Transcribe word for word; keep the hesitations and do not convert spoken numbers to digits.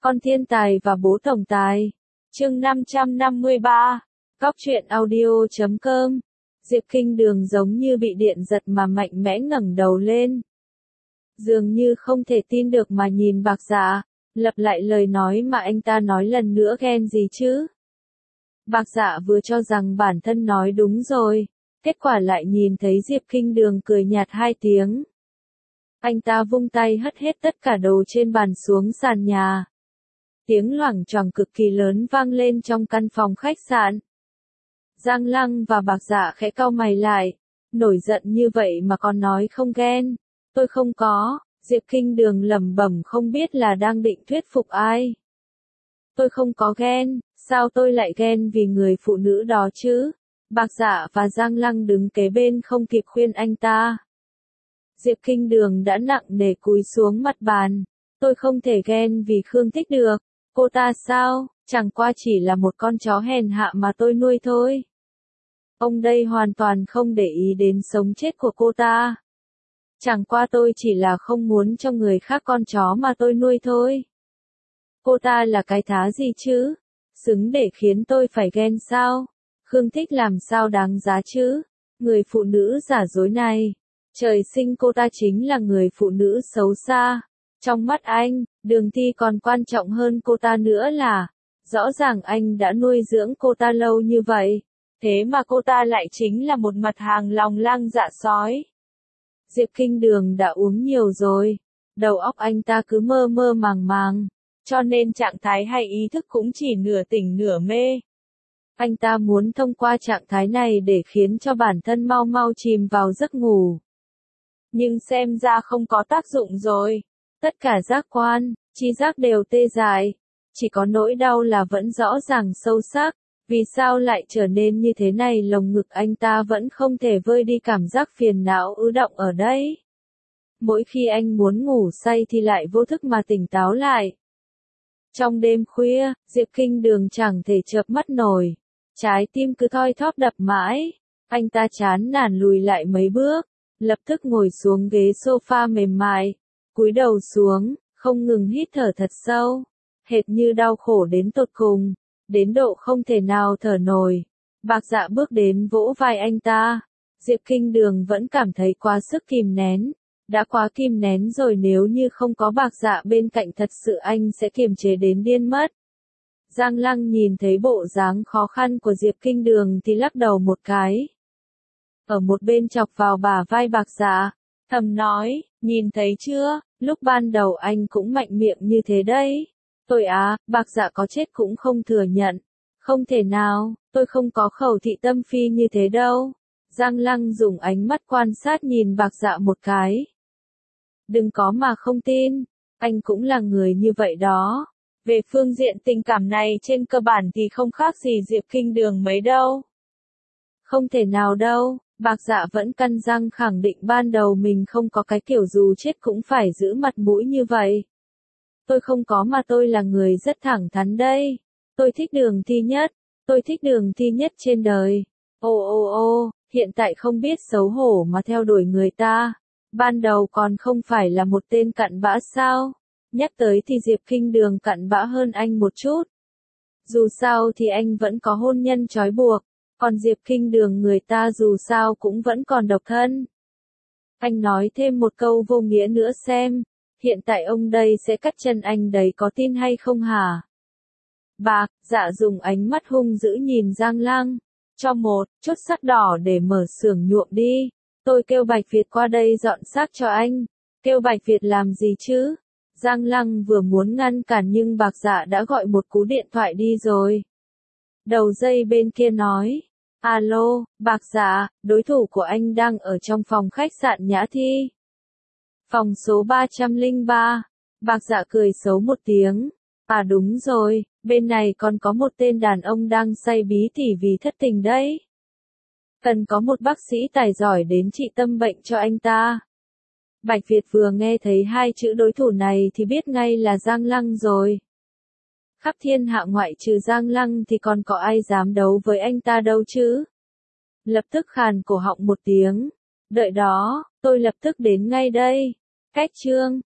Con thiên tài và bố tổng tài. Chương năm trăm năm mươi ba. Góc truyện audio chấm com. Diệp Kinh Đường giống như bị điện giật mà mạnh mẽ ngẩng đầu lên. Dường như không thể tin được mà nhìn Bạc Dạ, lặp lại lời nói mà anh ta nói lần nữa, ghen gì chứ? Bạc Dạ vừa cho rằng bản thân nói đúng rồi, kết quả lại nhìn thấy Diệp Kinh Đường cười nhạt hai tiếng. Anh ta vung tay hất hết tất cả đồ trên bàn xuống sàn nhà. Tiếng loảng choảng cực kỳ lớn vang lên trong căn phòng khách sạn. Giang Lăng và Bạc Dạ khẽ cau mày lại, nổi giận như vậy mà còn nói không ghen. Tôi không có, Diệp Kinh Đường lẩm bẩm không biết là đang định thuyết phục ai. Tôi không có ghen, sao tôi lại ghen vì người phụ nữ đó chứ? Bạc Dạ và Giang Lăng đứng kế bên không kịp khuyên anh ta. Diệp Kinh Đường đã nặng nề cúi xuống mặt bàn. Tôi không thể ghen vì Khương Thích được. Cô ta sao, chẳng qua chỉ là một con chó hèn hạ mà tôi nuôi thôi. Ông đây hoàn toàn không để ý đến sống chết của cô ta. Chẳng qua tôi chỉ là không muốn cho người khác con chó mà tôi nuôi thôi. Cô ta là cái thá gì chứ? Xứng để khiến tôi phải ghen sao? Khương Thích làm sao đáng giá chứ? Người phụ nữ giả dối này. Trời sinh cô ta chính là người phụ nữ xấu xa. Trong mắt anh, Đường Thi còn quan trọng hơn cô ta nữa là, rõ ràng anh đã nuôi dưỡng cô ta lâu như vậy, thế mà cô ta lại chính là một mặt hàng lòng lang dạ sói. Diệp Kinh Đường đã uống nhiều rồi, đầu óc anh ta cứ mơ mơ màng màng, cho nên trạng thái hay ý thức cũng chỉ nửa tỉnh nửa mê. Anh ta muốn thông qua trạng thái này để khiến cho bản thân mau mau chìm vào giấc ngủ. Nhưng xem ra không có tác dụng rồi. Tất cả giác quan, tri giác đều tê dại. Chỉ có nỗi đau là vẫn rõ ràng sâu sắc. Vì sao lại trở nên như thế này? Lồng ngực anh ta vẫn không thể vơi đi cảm giác phiền não ứ động ở đây. Mỗi khi anh muốn ngủ say thì lại vô thức mà tỉnh táo lại. Trong đêm khuya, Diệp Kinh Đường chẳng thể chợp mắt nổi. Trái tim cứ thoi thóp đập mãi. Anh ta chán nản lùi lại mấy bước, lập tức ngồi xuống ghế sofa mềm mại. Cúi đầu xuống, không ngừng hít thở thật sâu, hệt như đau khổ đến tột cùng, đến độ không thể nào thở nổi. Bạc Dạ bước đến vỗ vai anh ta. Diệp Kinh Đường vẫn cảm thấy quá sức kìm nén, đã quá kìm nén rồi, nếu như không có Bạc Dạ bên cạnh thật sự anh sẽ kiềm chế đến điên mất. Giang Lăng nhìn thấy bộ dáng khó khăn của Diệp Kinh Đường thì lắc đầu một cái. Ở một bên chọc vào bả vai Bạc Dạ, thầm nói, nhìn thấy chưa, lúc ban đầu anh cũng mạnh miệng như thế đấy. Tôi á, Bạc Dạ có chết cũng không thừa nhận. Không thể nào, tôi không có khẩu thị tâm phi như thế đâu. Giang Lăng dùng ánh mắt quan sát nhìn Bạc Dạ một cái. Đừng có mà không tin, anh cũng là người như vậy đó. Về phương diện tình cảm này trên cơ bản thì không khác gì Diệp Kinh Đường mấy đâu. Không thể nào đâu. Bạc Dạ vẫn căn răng khẳng định ban đầu mình không có cái kiểu dù chết cũng phải giữ mặt mũi như vậy. Tôi không có mà tôi là người rất thẳng thắn đây. Tôi thích Đường Thi nhất. Tôi thích Đường Thi nhất trên đời. Ô ô ô, hiện tại không biết xấu hổ mà theo đuổi người ta. Ban đầu còn không phải là một tên cặn bã sao? Nhắc tới thì Diệp Kinh Đường cặn bã hơn anh một chút. Dù sao thì anh vẫn có hôn nhân trói buộc. Còn Diệp Kinh Đường người ta dù sao cũng vẫn còn độc thân. Anh nói thêm một câu vô nghĩa nữa xem. Hiện tại ông đây sẽ cắt chân anh đấy, có tin hay không hả? Bạc Dạ dùng ánh mắt hung dữ nhìn Giang Lăng. Cho một chút sắt đỏ để mở xưởng nhuộm đi. Tôi kêu Bạch Việt qua đây dọn xác cho anh. Kêu Bạch Việt làm gì chứ? Giang Lăng vừa muốn ngăn cản nhưng Bạc Dạ đã gọi một cú điện thoại đi rồi. Đầu dây bên kia nói. Alo, Bạc Dạ, đối thủ của anh đang ở trong phòng khách sạn Nhã Thi. Phòng số ba trăm lẻ ba. Bạc Dạ cười xấu một tiếng. À đúng rồi, bên này còn có một tên đàn ông đang say bí tỉ vì thất tình đấy. Cần có một bác sĩ tài giỏi đến trị tâm bệnh cho anh ta. Bạch Việt vừa nghe thấy hai chữ đối thủ này thì biết ngay là Giang Lăng rồi. Khắp thiên hạ ngoại trừ Giang Lăng thì còn có ai dám đấu với anh ta đâu chứ. Lập tức khàn cổ họng một tiếng. Đợi đó, tôi lập tức đến ngay đây. Cách chương.